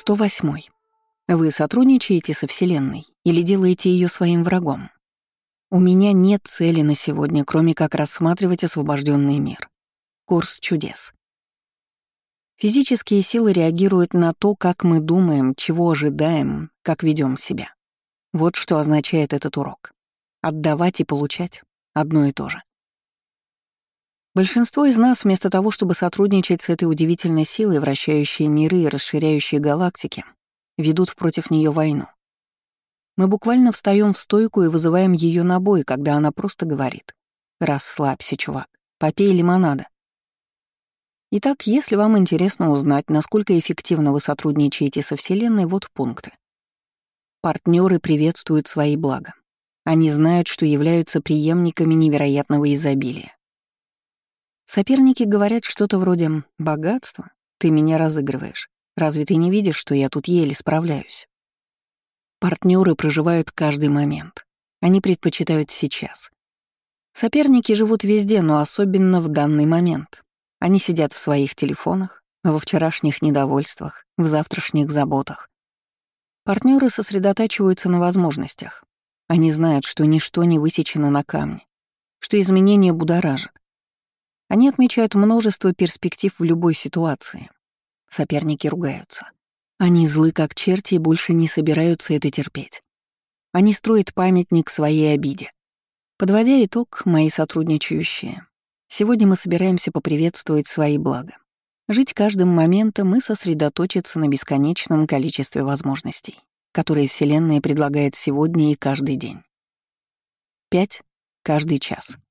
108. Вы сотрудничаете со Вселенной или делаете ее своим врагом? У меня нет цели на сегодня, кроме как рассматривать освобожденный мир. Курс чудес. Физические силы реагируют на то, как мы думаем, чего ожидаем, как ведем себя. Вот что означает этот урок. Отдавать и получать — одно и то же. Большинство из нас, вместо того, чтобы сотрудничать с этой удивительной силой, вращающей миры и расширяющей галактики, ведут против нее войну. Мы буквально встаем в стойку и вызываем ее на бой, когда она просто говорит: «Расслабься, чувак, попей лимонада». Итак, если вам интересно узнать, насколько эффективно вы сотрудничаете со Вселенной, вот пункты. Партнеры приветствуют свои блага. Они знают, что являются преемниками невероятного изобилия. Соперники говорят что-то вроде: «Богатство? Ты меня разыгрываешь. Разве ты не видишь, что я тут еле справляюсь?» Партнеры проживают каждый момент. Они предпочитают сейчас. Соперники живут везде, но особенно в данный момент. Они сидят в своих телефонах, во вчерашних недовольствах, в завтрашних заботах. Партнеры сосредотачиваются на возможностях. Они знают, что ничто не высечено на камне, что изменения будоражат. Они отмечают множество перспектив в любой ситуации. Соперники ругаются. Они злы как черти и больше не собираются это терпеть. Они строят памятник своей обиде. Подводя итог, мои сотрудничающие, сегодня мы собираемся поприветствовать свои блага. Жить каждым моментом и сосредоточиться на бесконечном количестве возможностей, которые Вселенная предлагает сегодня и каждый день. 5 каждый час.